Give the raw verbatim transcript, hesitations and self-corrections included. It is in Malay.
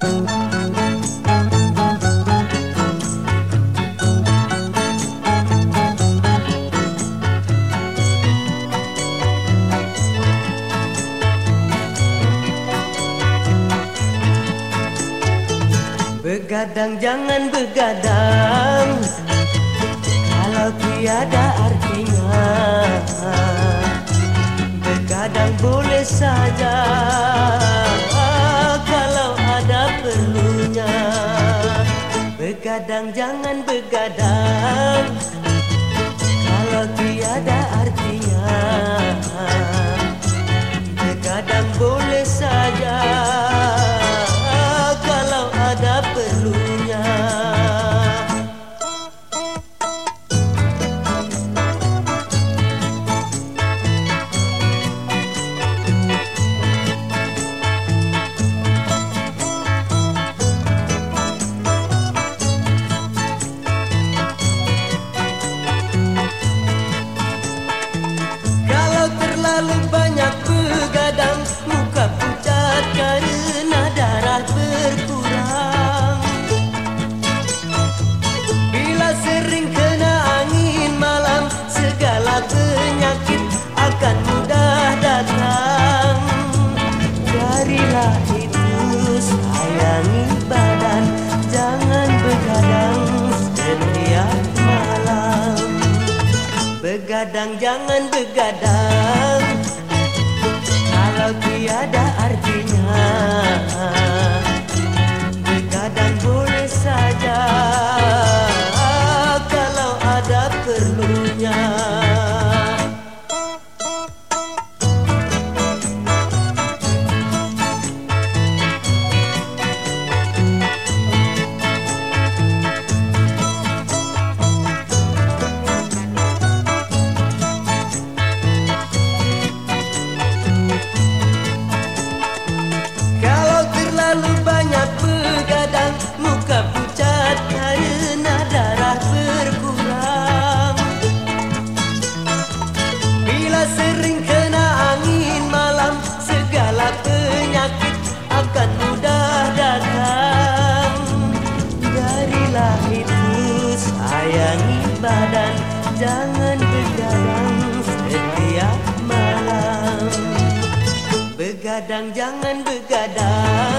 Begadang jangan begadang kalau tiada artinya. Begadang boleh saja kalau ada perlunya. Begadang jangan begadang kalau tiada artinya. Begadang boleh saja kalau ada perlunya. Kalau terlalu banyak begadang, muka pucat karena darah berkurang. Bila sering kena angin malam, segala penyakit akan mudah datang. Darilah itu sayangi badan, jangan begadang setiap malam. Begadang jangan begadang kalau tiada artinya. Begadang boleh saja kalau ada perlunya. Terlalu banyak begadang, muka pucat karena darah berkurang. Bila sering kena angin malam, segala penyakit akan mudah datang. Darilah itu sayangi badan, jangan begadang setiap malam. Begadang jangan begadang